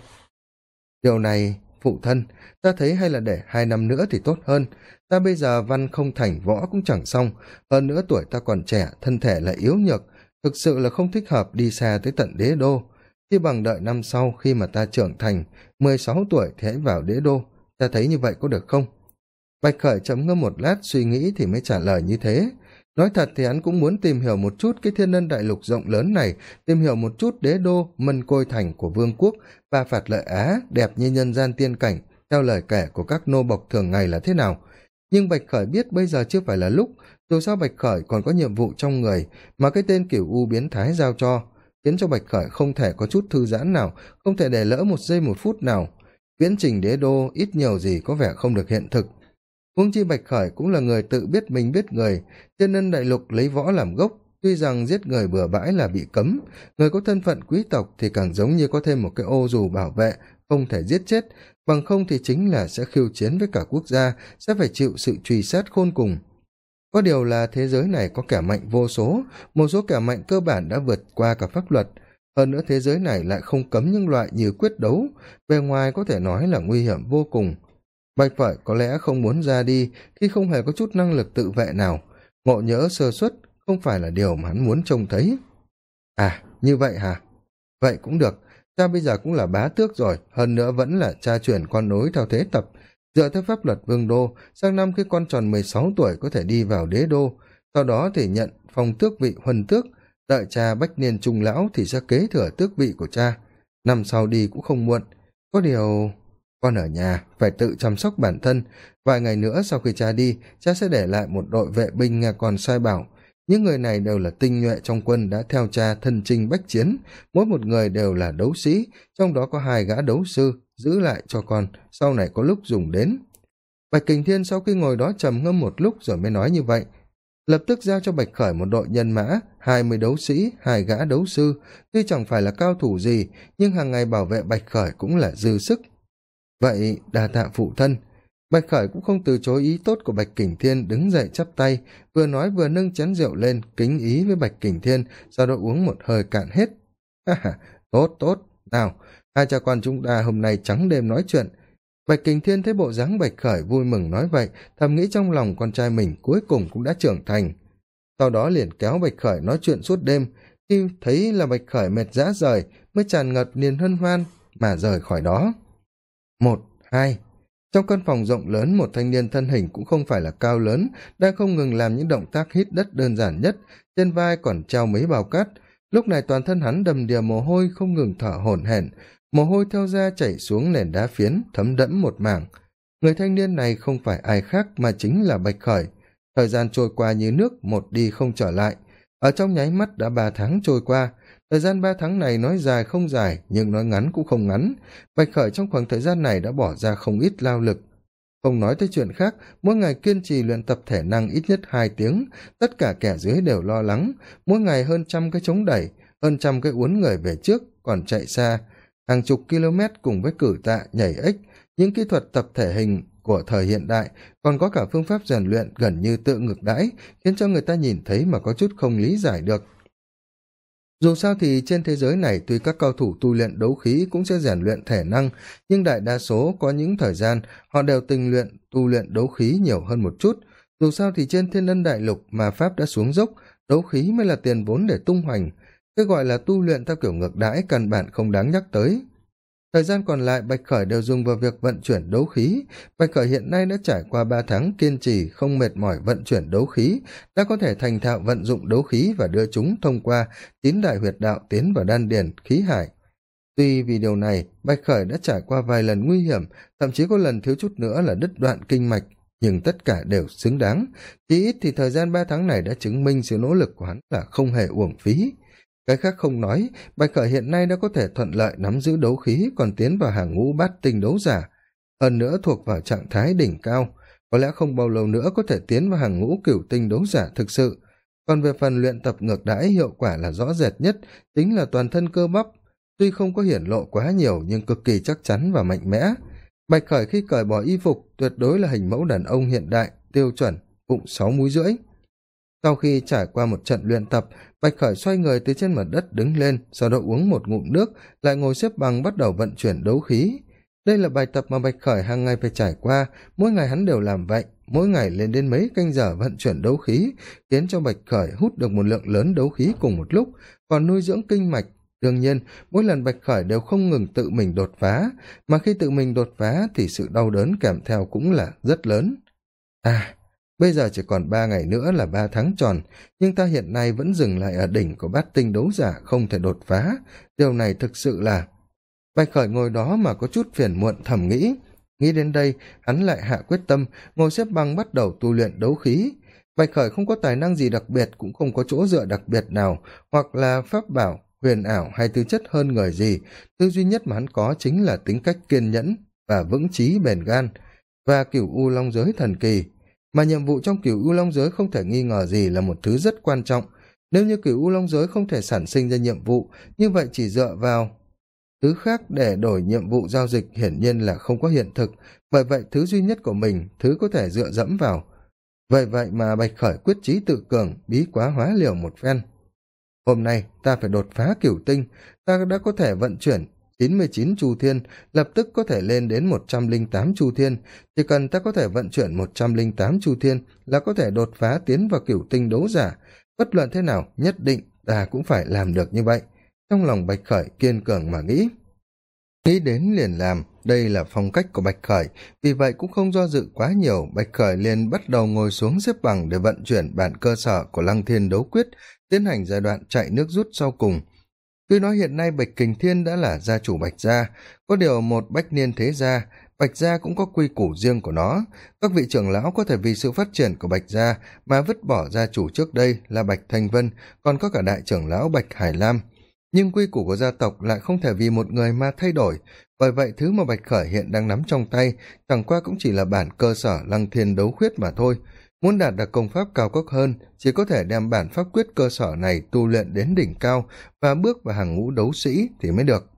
Điều này, phụ thân, ta thấy hay là để 2 năm nữa thì tốt hơn. Ta bây giờ văn không thành, võ cũng chẳng xong, hơn nữa tuổi ta còn trẻ, thân thể lại yếu nhược, thực sự là không thích hợp đi xa tới tận đế đô. Chi bằng đợi năm sau khi mà ta trưởng thành, 16 tuổi thì hãy vào đế đô, ta thấy như vậy có được không? Bạch Khởi trầm ngâm một lát suy nghĩ thì mới trả lời như thế. Nói thật thì hắn cũng muốn tìm hiểu một chút cái Thiên Ân Đại Lục rộng lớn này, tìm hiểu một chút đế đô, Mân Côi Thành của vương quốc và Phạt Lợi Á, đẹp như nhân gian tiên cảnh, theo lời kể của các nô bộc thường ngày là thế nào. Nhưng Bạch Khởi biết bây giờ chưa phải là lúc, dù sao Bạch Khởi còn có nhiệm vụ trong người mà cái tên Cửu U biến thái giao cho, khiến cho Bạch Khởi không thể có chút thư giãn nào, không thể để lỡ 1 giây 1 phút nào. Viễn trình đế đô ít nhiều gì có vẻ không được hiện thực. Huống chi Bạch Khởi cũng là người tự biết mình biết người, Thiên Ân Đại Lục lấy võ làm gốc, tuy rằng giết người bừa bãi là bị cấm, người có thân phận quý tộc thì càng giống như có thêm một cái ô dù bảo vệ, không thể giết chết, bằng không thì chính là sẽ khiêu chiến với cả quốc gia, sẽ phải chịu sự truy sát khôn cùng. Có điều là thế giới này có kẻ mạnh vô số, một số kẻ mạnh cơ bản đã vượt qua cả pháp luật, hơn nữa thế giới này lại không cấm những loại như quyết đấu, bề ngoài có thể nói là nguy hiểm vô cùng. Bạch Khởi có lẽ không muốn ra đi khi không hề có chút năng lực tự vệ nào, ngộ nhỡ sơ suất không phải là điều mà hắn muốn trông thấy. À, như vậy hả? Vậy cũng được, cha bây giờ cũng là bá tước rồi, hơn nữa vẫn là cha truyền con nối theo thế tập. Dựa theo pháp luật vương đô, sang năm khi con tròn 16 tuổi có thể đi vào đế đô, sau đó thì nhận phong tước vị huân tước, đợi cha bách niên trung lão thì sẽ kế thừa tước vị của cha. Năm sau đi cũng không muộn. Có điều con ở nhà phải tự chăm sóc bản thân, vài ngày nữa sau khi cha đi, cha sẽ để lại một đội vệ binh nghe con sai bảo. Những người này đều là tinh nhuệ trong quân đã theo cha thân chinh bách chiến, mỗi một người đều là đấu sĩ, trong đó có 2 gã đấu sư, giữ lại cho con, sau này có lúc dùng đến. Bạch Kình Thiên sau khi ngồi đó trầm ngâm một lúc rồi mới nói như vậy, lập tức giao cho Bạch Khởi một đội nhân mã, 20 đấu sĩ, 2 gã đấu sư, tuy chẳng phải là cao thủ gì, nhưng hàng ngày bảo vệ Bạch Khởi cũng là dư sức. Vậy đa tạ phụ thân. Bạch Khởi cũng không từ chối ý tốt của Bạch Kình Thiên, đứng dậy chắp tay, vừa nói vừa nâng chén rượu lên, kính ý với Bạch Kình Thiên, sau đó uống một hơi cạn hết. Ha ha, tốt tốt, nào, hai cha con chúng ta hôm nay trắng đêm nói chuyện. Bạch Kình Thiên thấy bộ dáng Bạch Khởi vui mừng nói vậy, thầm nghĩ trong lòng con trai mình cuối cùng cũng đã trưởng thành. Sau đó liền kéo Bạch Khởi nói chuyện suốt đêm, khi thấy là Bạch Khởi mệt rã rời, mới tràn ngập niềm hân hoan mà rời khỏi đó. 1, 2. Trong căn phòng rộng lớn, một thanh niên thân hình cũng không phải là cao lớn, đang không ngừng làm những động tác hít đất đơn giản nhất, trên vai còn treo mấy bao cát. Lúc này toàn thân hắn đầm đìa mồ hôi, không ngừng thở hổn hển, mồ hôi theo da chảy xuống nền đá phiến, thấm đẫm một mảng. Người thanh niên này không phải ai khác mà chính là Bạch Khởi. Thời gian trôi qua như nước, một đi không trở lại. Ở trong nháy mắt đã 3 tháng trôi qua. Thời gian 3 tháng này nói dài không dài, nhưng nói ngắn cũng không ngắn. Bạch Khởi trong khoảng thời gian này đã bỏ ra không ít lao lực. Không nói tới chuyện khác, mỗi ngày kiên trì luyện tập thể năng ít nhất 2 tiếng, tất cả kẻ dưới đều lo lắng, mỗi ngày hơn 100 cái chống đẩy, hơn 100 cái uốn người về trước, còn chạy xa, hàng chục km cùng với cử tạ, nhảy ếch, những kỹ thuật tập thể hình của thời hiện đại, còn có cả phương pháp rèn luyện gần như tự ngược đãi, khiến cho người ta nhìn thấy mà có chút không lý giải được. Dù sao thì trên thế giới này tuy các cao thủ tu luyện đấu khí cũng sẽ rèn luyện thể năng, nhưng đại đa số có những thời gian họ đều tình luyện tu luyện đấu khí nhiều hơn một chút. Dù sao thì trên thiên ân đại lục mà pháp đã xuống dốc, đấu khí mới là tiền vốn để tung hoành. Cái gọi là tu luyện theo kiểu ngược đãi căn bản không đáng nhắc tới. Thời gian còn lại Bạch Khởi đều dùng vào việc vận chuyển đấu khí. Bạch Khởi hiện nay đã trải qua 3 tháng kiên trì không mệt mỏi vận chuyển đấu khí, đã có thể thành thạo vận dụng đấu khí và đưa chúng thông qua 9 đại huyệt đạo tiến vào đan điền, khí hải. Tuy vì điều này, Bạch Khởi đã trải qua vài lần nguy hiểm, thậm chí có lần thiếu chút nữa là đứt đoạn kinh mạch, nhưng tất cả đều xứng đáng. Chỉ ít thì thời gian 3 tháng này đã chứng minh sự nỗ lực của hắn là không hề uổng phí. Cái khác không nói, Bạch Khởi hiện nay đã có thể thuận lợi nắm giữ đấu khí, còn tiến vào hàng ngũ bát tinh đấu giả. Hơn nữa thuộc vào trạng thái đỉnh cao, có lẽ không bao lâu nữa có thể tiến vào hàng ngũ cửu tinh đấu giả thực sự. Còn về phần luyện tập ngược đãi, hiệu quả là rõ rệt nhất, chính là toàn thân cơ bắp, tuy không có hiển lộ quá nhiều nhưng cực kỳ chắc chắn và mạnh mẽ. Bạch Khởi khi cởi bỏ y phục tuyệt đối là hình mẫu đàn ông hiện đại, tiêu chuẩn, bụng 6 múi rưỡi. Sau khi trải qua một trận luyện tập, Bạch Khởi xoay người từ trên mặt đất đứng lên, sau đó uống một ngụm nước, lại ngồi xếp bằng bắt đầu vận chuyển đấu khí. Đây là bài tập mà Bạch Khởi hàng ngày phải trải qua, mỗi ngày hắn đều làm vậy, mỗi ngày lên đến mấy canh giờ vận chuyển đấu khí, khiến cho Bạch Khởi hút được một lượng lớn đấu khí cùng một lúc, còn nuôi dưỡng kinh mạch. Đương nhiên, mỗi lần Bạch Khởi đều không ngừng tự mình đột phá, mà khi tự mình đột phá thì sự đau đớn kèm theo cũng là rất lớn. Bây giờ chỉ còn 3 ngày nữa là 3 tháng tròn, nhưng ta hiện nay vẫn dừng lại ở đỉnh của bát tinh đấu giả, không thể đột phá. Điều này thực sự là... Bạch Khởi ngồi đó mà có chút phiền muộn thầm nghĩ. Nghĩ đến đây, hắn lại hạ quyết tâm, ngồi xếp bằng bắt đầu tu luyện đấu khí. Bạch Khởi không có tài năng gì đặc biệt, cũng không có chỗ dựa đặc biệt nào, hoặc là pháp bảo, huyền ảo hay tư chất hơn người gì. Thứ duy nhất mà hắn có chính là tính cách kiên nhẫn và vững chí bền gan, và cửu u long giới thần kỳ. Mà nhiệm vụ trong cửu u long giới không thể nghi ngờ gì là một thứ rất quan trọng. Nếu như cửu u long giới không thể sản sinh ra nhiệm vụ, như vậy chỉ dựa vào thứ khác để đổi nhiệm vụ giao dịch hiển nhiên là không có hiện thực. Bởi vậy thứ duy nhất của mình, thứ có thể dựa dẫm vào. Vậy mà Bạch Khởi quyết chí tự cường, bí quá hóa liều một phen. Hôm nay ta phải đột phá cửu tinh, ta đã có thể vận chuyển 99 chu thiên, lập tức có thể lên đến 108 chu thiên. Chỉ cần ta có thể vận chuyển 108 chu thiên là có thể đột phá tiến vào cửu tinh đấu giả. Bất luận thế nào, nhất định ta cũng phải làm được như vậy. Trong lòng Bạch Khởi kiên cường mà nghĩ. Nghĩ đến liền làm, đây là phong cách của Bạch Khởi, vì vậy cũng không do dự quá nhiều. Bạch Khởi liền bắt đầu ngồi xuống xếp bằng để vận chuyển bản cơ sở của Lăng Thiên đấu quyết, tiến hành giai đoạn chạy nước rút sau cùng. Tuy nói hiện nay Bạch Kình Thiên đã là gia chủ Bạch gia, có điều một bách niên thế gia, Bạch gia cũng có quy củ riêng của nó. Các vị trưởng lão có thể vì sự phát triển của Bạch gia mà vứt bỏ gia chủ trước đây là Bạch Thanh Vân, còn có cả đại trưởng lão Bạch Hải Lam. Nhưng quy củ của gia tộc lại không thể vì một người mà thay đổi, bởi vậy thứ mà Bạch Khởi hiện đang nắm trong tay chẳng qua cũng chỉ là bản cơ sở Lăng Thiên đấu quyết mà thôi. Muốn đạt được công pháp cao cấp hơn, chỉ có thể đem bản pháp quyết cơ sở này tu luyện đến đỉnh cao và bước vào hàng ngũ đấu sĩ thì mới được.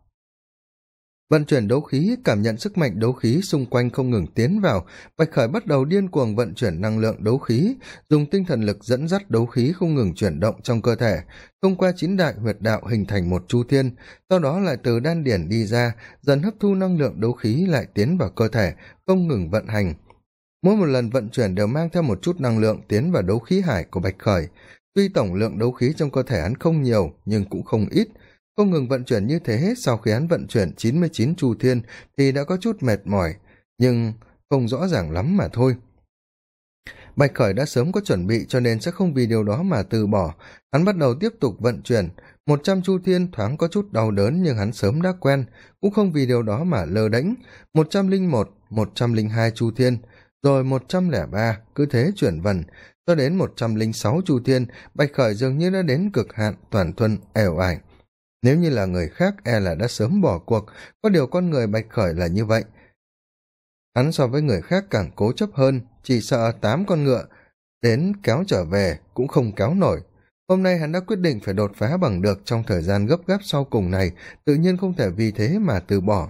Vận chuyển đấu khí, cảm nhận sức mạnh đấu khí xung quanh không ngừng tiến vào, Bạch Khởi bắt đầu điên cuồng vận chuyển năng lượng đấu khí, dùng tinh thần lực dẫn dắt đấu khí không ngừng chuyển động trong cơ thể, thông qua 9 đại huyệt đạo hình thành một chu thiên, sau đó lại từ đan điển đi ra, dần hấp thu năng lượng đấu khí lại tiến vào cơ thể, không ngừng vận hành. Mỗi một lần vận chuyển đều mang theo một chút năng lượng tiến vào đấu khí hải của Bạch Khởi. Tuy tổng lượng đấu khí trong cơ thể hắn không nhiều, nhưng cũng không ít. Không ngừng vận chuyển như thế, sau khi hắn vận chuyển 99 chu thiên thì đã có chút mệt mỏi, nhưng không rõ ràng lắm mà thôi. Bạch Khởi đã sớm có chuẩn bị cho nên sẽ không vì điều đó mà từ bỏ. Hắn bắt đầu tiếp tục vận chuyển. 100 chu thiên thoáng có chút đau đớn nhưng hắn sớm đã quen, cũng không vì điều đó mà lơ đễnh. 101, 102 chu thiên, rồi 103, cứ thế chuyển vần. Cho đến 106 chu thiên, Bạch Khởi dường như đã đến cực hạn, toàn thân ẻo ải. Nếu như là người khác e là đã sớm bỏ cuộc, có điều con người Bạch Khởi là như vậy. Hắn so với người khác càng cố chấp hơn, chỉ sợ 8 con ngựa đến kéo trở về cũng không kéo nổi. Hôm nay hắn đã quyết định phải đột phá bằng được trong thời gian gấp gáp sau cùng này, tự nhiên không thể vì thế mà từ bỏ.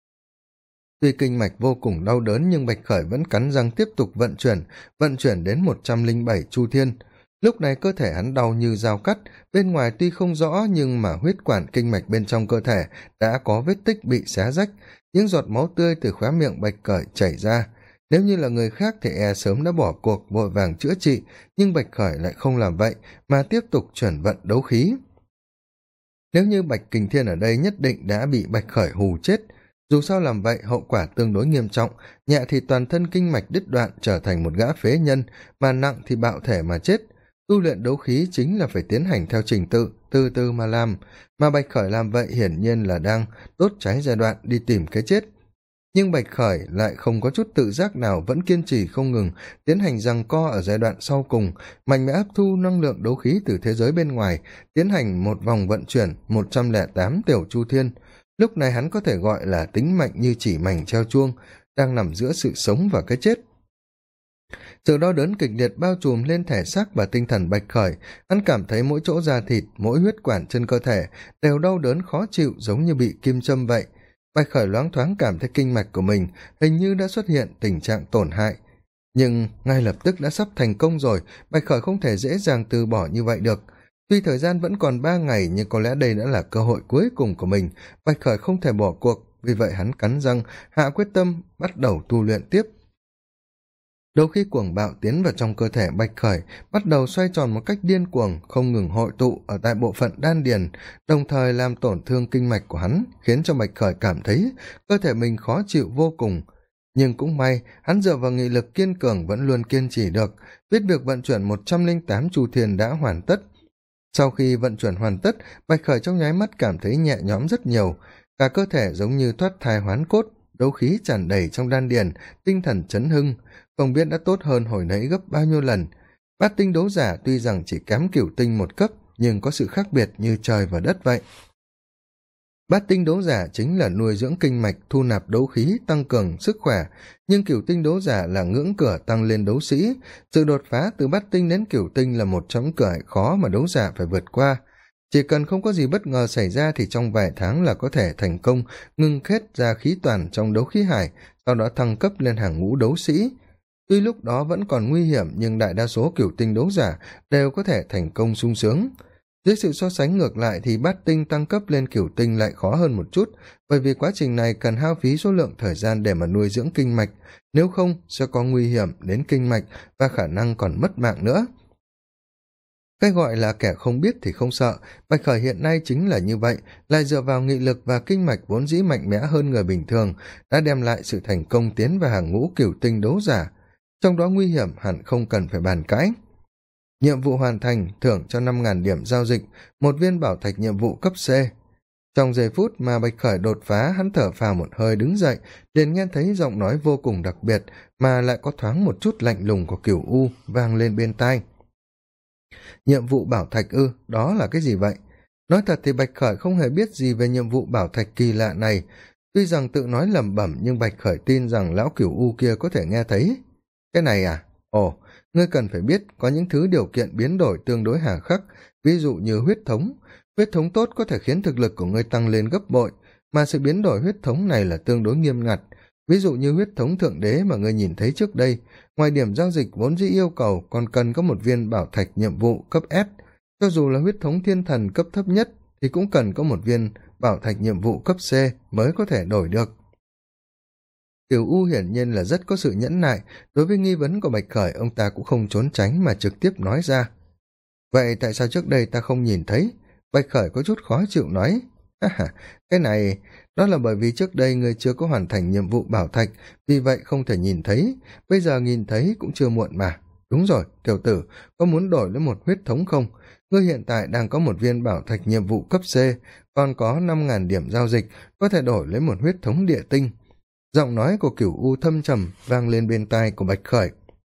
Tuy kinh mạch vô cùng đau đớn nhưng Bạch Khởi vẫn cắn răng tiếp tục vận chuyển đến 107 chu thiên. Lúc này cơ thể hắn đau như dao cắt, bên ngoài tuy không rõ nhưng mà huyết quản kinh mạch bên trong cơ thể đã có vết tích bị xé rách, những giọt máu tươi từ khóe miệng Bạch Khởi chảy ra. Nếu như là người khác thì e sớm đã bỏ cuộc vội vàng chữa trị, nhưng Bạch Khởi lại không làm vậy mà tiếp tục chuyển vận đấu khí. Nếu như Bạch Kình Thiên ở đây nhất định đã bị Bạch Khởi hù chết. Dù sao làm vậy hậu quả tương đối nghiêm trọng, nhẹ thì toàn thân kinh mạch đứt đoạn trở thành một gã phế nhân, mà nặng thì bạo thể mà chết. Tu luyện đấu khí chính là phải tiến hành theo trình tự, từ từ mà làm, mà Bạch Khởi làm vậy hiển nhiên là đang đốt cháy giai đoạn đi tìm cái chết. Nhưng Bạch Khởi lại không có chút tự giác nào, vẫn kiên trì không ngừng, tiến hành giằng co ở giai đoạn sau cùng, mạnh mẽ hấp thu năng lượng đấu khí từ thế giới bên ngoài, tiến hành một vòng vận chuyển 108 tiểu chu thiên. Lúc này hắn có thể gọi là tính mạnh như chỉ mảnh treo chuông, đang nằm giữa sự sống và cái chết. Sự đau đớn kịch liệt bao trùm lên thể xác và tinh thần Bạch Khởi, hắn cảm thấy mỗi chỗ da thịt, mỗi huyết quản trên cơ thể đều đau đớn khó chịu giống như bị kim châm vậy. Bạch Khởi loáng thoáng cảm thấy kinh mạch của mình hình như đã xuất hiện tình trạng tổn hại. Nhưng ngay lập tức đã sắp thành công rồi, Bạch Khởi không thể dễ dàng từ bỏ như vậy được. Tuy thời gian vẫn còn 3 ngày nhưng có lẽ đây đã là cơ hội cuối cùng của mình, Bạch Khởi không thể bỏ cuộc, vì vậy hắn cắn răng, hạ quyết tâm, bắt đầu tu luyện tiếp. Đấu khí cuồng bạo tiến vào trong cơ thể Bạch Khởi, bắt đầu xoay tròn một cách điên cuồng, không ngừng hội tụ ở tại bộ phận đan điền, đồng thời làm tổn thương kinh mạch của hắn, khiến cho Bạch Khởi cảm thấy cơ thể mình khó chịu vô cùng. Nhưng cũng may, hắn dựa vào nghị lực kiên cường vẫn luôn kiên trì được, biết việc vận chuyển 108 chu thiên đã hoàn tất. Sau khi vận chuyển hoàn tất, Bạch Khởi trong nháy mắt cảm thấy nhẹ nhõm rất nhiều, cả cơ thể giống như thoát thai hoán cốt, đấu khí tràn đầy trong đan điền, tinh thần chấn hưng, không biết đã tốt hơn hồi nãy gấp bao nhiêu lần. Bát tinh đấu giả tuy rằng chỉ kém cửu tinh một cấp, nhưng có sự khác biệt như trời và đất vậy. Bát tinh đấu giả chính là nuôi dưỡng kinh mạch, thu nạp đấu khí, tăng cường sức khỏe, nhưng cửu tinh đấu giả là ngưỡng cửa tăng lên đấu sĩ. Sự đột phá từ bát tinh đến cửu tinh là một trong cửa ải khó mà đấu giả phải vượt qua. Chỉ cần không có gì bất ngờ xảy ra thì trong vài tháng là có thể thành công ngưng kết ra khí toàn trong đấu khí hải, sau đó thăng cấp lên hàng ngũ đấu sĩ. Tuy lúc đó vẫn còn nguy hiểm nhưng đại đa số cửu tinh đấu giả đều có thể thành công sung sướng. Dưới sự so sánh ngược lại thì bát tinh tăng cấp lên cửu tinh lại khó hơn một chút, bởi vì quá trình này cần hao phí số lượng thời gian để mà nuôi dưỡng kinh mạch, nếu không sẽ có nguy hiểm đến kinh mạch và khả năng còn mất mạng nữa. Cái gọi là kẻ không biết thì không sợ, Bạch Khởi hiện nay chính là như vậy, lại dựa vào nghị lực và kinh mạch vốn dĩ mạnh mẽ hơn người bình thường, đã đem lại sự thành công tiến vào hàng ngũ cửu tinh đấu giả. Trong đó nguy hiểm hẳn không cần phải bàn cãi. Nhiệm vụ hoàn thành, thưởng cho 5.000 điểm giao dịch, một viên bảo thạch nhiệm vụ cấp C. Trong giây phút mà Bạch Khởi đột phá, hắn thở phào một hơi đứng dậy, liền nghe thấy giọng nói vô cùng đặc biệt mà lại có thoáng một chút lạnh lùng của Cửu U vang lên bên tai. Nhiệm vụ bảo thạch ư, đó là cái gì vậy? Nói thật thì Bạch Khởi không hề biết gì về nhiệm vụ bảo thạch kỳ lạ này. Tuy rằng tự nói lẩm bẩm nhưng Bạch Khởi tin rằng lão Cửu U kia có thể nghe thấy. Cái này à? Ồ, ngươi cần phải biết có những thứ điều kiện biến đổi tương đối hà khắc, ví dụ như huyết thống. Huyết thống tốt có thể khiến thực lực của ngươi tăng lên gấp bội, mà sự biến đổi huyết thống này là tương đối nghiêm ngặt. Ví dụ như huyết thống thượng đế mà ngươi nhìn thấy trước đây, ngoài điểm giao dịch vốn dĩ yêu cầu còn cần có một viên bảo thạch nhiệm vụ cấp S. Cho dù là huyết thống thiên thần cấp thấp nhất thì cũng cần có một viên bảo thạch nhiệm vụ cấp C mới có thể đổi được. Tiểu U hiển nhiên là rất có sự nhẫn nại, đối với nghi vấn của Bạch Khởi ông ta cũng không trốn tránh mà trực tiếp nói ra. Vậy tại sao trước đây ta không nhìn thấy? Bạch Khởi có chút khó chịu nói. Cái này, đó là bởi vì trước đây người chưa có hoàn thành nhiệm vụ bảo thạch, vì vậy không thể nhìn thấy, bây giờ nhìn thấy cũng chưa muộn mà. Đúng rồi, tiểu tử, có muốn đổi lấy một huyết thống không? Ngươi hiện tại đang có một viên bảo thạch nhiệm vụ cấp C, còn có 5.000 điểm giao dịch, có thể đổi lấy một huyết thống địa tinh. Giọng nói của Cửu U thâm trầm vang lên bên tai của Bạch Khởi.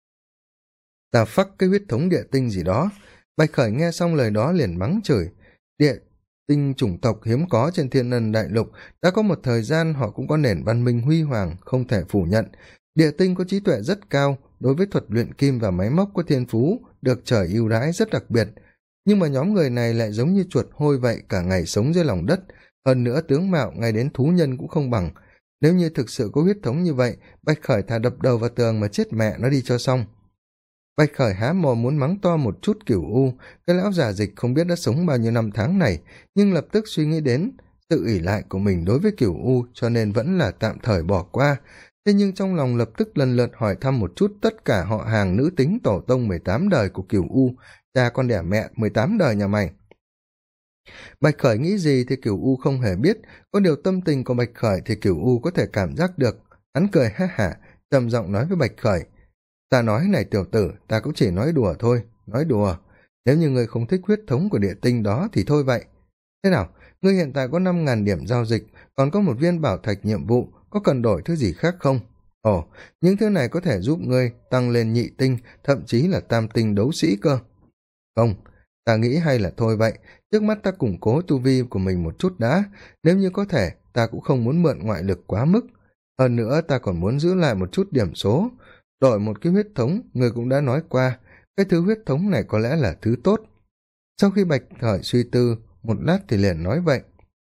Ta phắc cái huyết thống địa tinh gì đó. Bạch Khởi nghe xong lời đó liền mắng chửi. Địa tinh chủng tộc hiếm có trên Thiên Ân Đại Lục, đã có một thời gian họ cũng có nền văn minh huy hoàng, không thể phủ nhận. Địa tinh có trí tuệ rất cao, đối với thuật luyện kim và máy móc có thiên phú, được trời ưu đãi rất đặc biệt. Nhưng mà nhóm người này lại giống như chuột hôi vậy, cả ngày sống dưới lòng đất, hơn nữa tướng mạo ngay đến thú nhân cũng không bằng. Nếu như thực sự có huyết thống như vậy, Bạch Khởi thà đập đầu vào tường mà chết mẹ nó đi cho xong. Bạch Khởi há mồm muốn mắng to một chút Cửu U, cái lão già dịch không biết đã sống bao nhiêu năm tháng này, nhưng lập tức suy nghĩ đến sự ỷ lại của mình đối với Cửu U, cho nên vẫn là tạm thời bỏ qua. Thế nhưng trong lòng lập tức lần lượt hỏi thăm một chút tất cả họ hàng nữ tính tổ tông 18 đời của Cửu U, cha con đẻ mẹ 18 đời nhà mày. Bạch Khởi nghĩ gì thì Cửu U không hề biết, có điều tâm tình của Bạch Khởi thì Cửu U có thể cảm giác được. Hắn cười ha hả, trầm giọng nói với Bạch Khởi. Ta nói này tiểu tử, ta cũng chỉ nói đùa thôi, nói đùa. Nếu như ngươi không thích huyết thống của địa tinh đó thì thôi vậy. Thế nào, ngươi hiện tại có 5.000 điểm giao dịch, còn có một viên bảo thạch nhiệm vụ, có cần đổi thứ gì khác không? Ồ, những thứ này có thể giúp ngươi tăng lên nhị tinh, thậm chí là tam tinh đấu sĩ cơ. Không, ta nghĩ hay là thôi vậy, trước mắt ta củng cố tu vi của mình một chút đã, nếu như có thể, ta cũng không muốn mượn ngoại lực quá mức. Hơn nữa ta còn muốn giữ lại một chút điểm số. Đổi một cái huyết thống, người cũng đã nói qua, cái thứ huyết thống này có lẽ là thứ tốt. Sau khi Bạch Khởi suy tư, một lát thì liền nói vậy.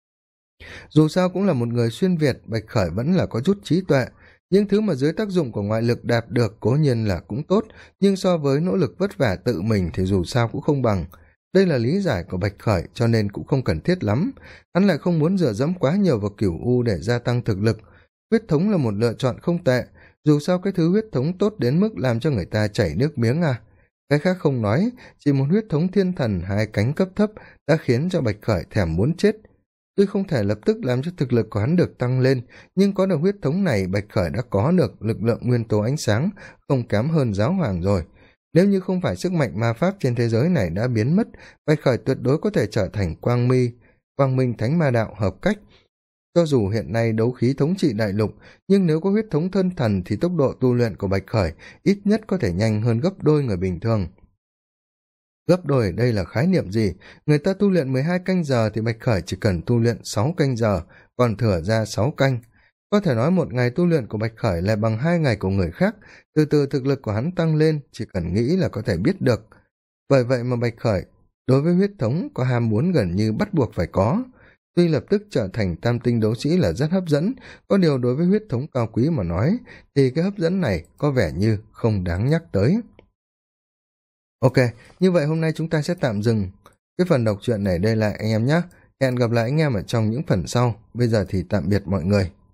Dù sao cũng là một người xuyên Việt, Bạch Khởi vẫn là có chút trí tuệ. Những thứ mà dưới tác dụng của ngoại lực đạt được cố nhiên là cũng tốt, nhưng so với nỗ lực vất vả tự mình thì dù sao cũng không bằng. Đây là lý giải của Bạch Khởi cho nên cũng không cần thiết lắm. Hắn lại không muốn dựa dẫm quá nhiều vào Cửu U để gia tăng thực lực. Huyết thống là một lựa chọn không tệ, dù sao cái thứ huyết thống tốt đến mức làm cho người ta chảy nước miếng à. Cái khác không nói, chỉ một huyết thống thiên thần 2 cánh cấp thấp đã khiến cho Bạch Khởi thèm muốn chết. Tuy không thể lập tức làm cho thực lực của hắn được tăng lên, nhưng có được huyết thống này Bạch Khởi đã có được lực lượng nguyên tố ánh sáng, không kém hơn giáo hoàng rồi. Nếu như không phải sức mạnh ma pháp trên thế giới này đã biến mất, Bạch Khởi tuyệt đối có thể trở thành quang minh thánh ma đạo hợp cách. Cho dù hiện nay đấu khí thống trị đại lục, nhưng nếu có huyết thống thân thần thì tốc độ tu luyện của Bạch Khởi ít nhất có thể nhanh hơn gấp đôi người bình thường. Gấp đôi đây là khái niệm gì? Người ta tu luyện 12 canh giờ thì Bạch Khởi chỉ cần tu luyện 6 canh giờ, còn thừa ra 6 canh. Có thể nói một ngày tu luyện của Bạch Khởi là bằng 2 ngày của người khác, từ từ thực lực của hắn tăng lên, chỉ cần nghĩ là có thể biết được. Bởi vậy mà Bạch Khởi, đối với huyết thống có ham muốn gần như bắt buộc phải có. Tuy lập tức trở thành tam tinh đấu sĩ là rất hấp dẫn, có điều đối với huyết thống cao quý mà nói, thì cái hấp dẫn này có vẻ như không đáng nhắc tới. Ok, như vậy hôm nay chúng ta sẽ tạm dừng cái phần đọc truyện này đây lại anh em nhé. Hẹn gặp lại anh em ở trong những phần sau. Bây giờ thì tạm biệt mọi người.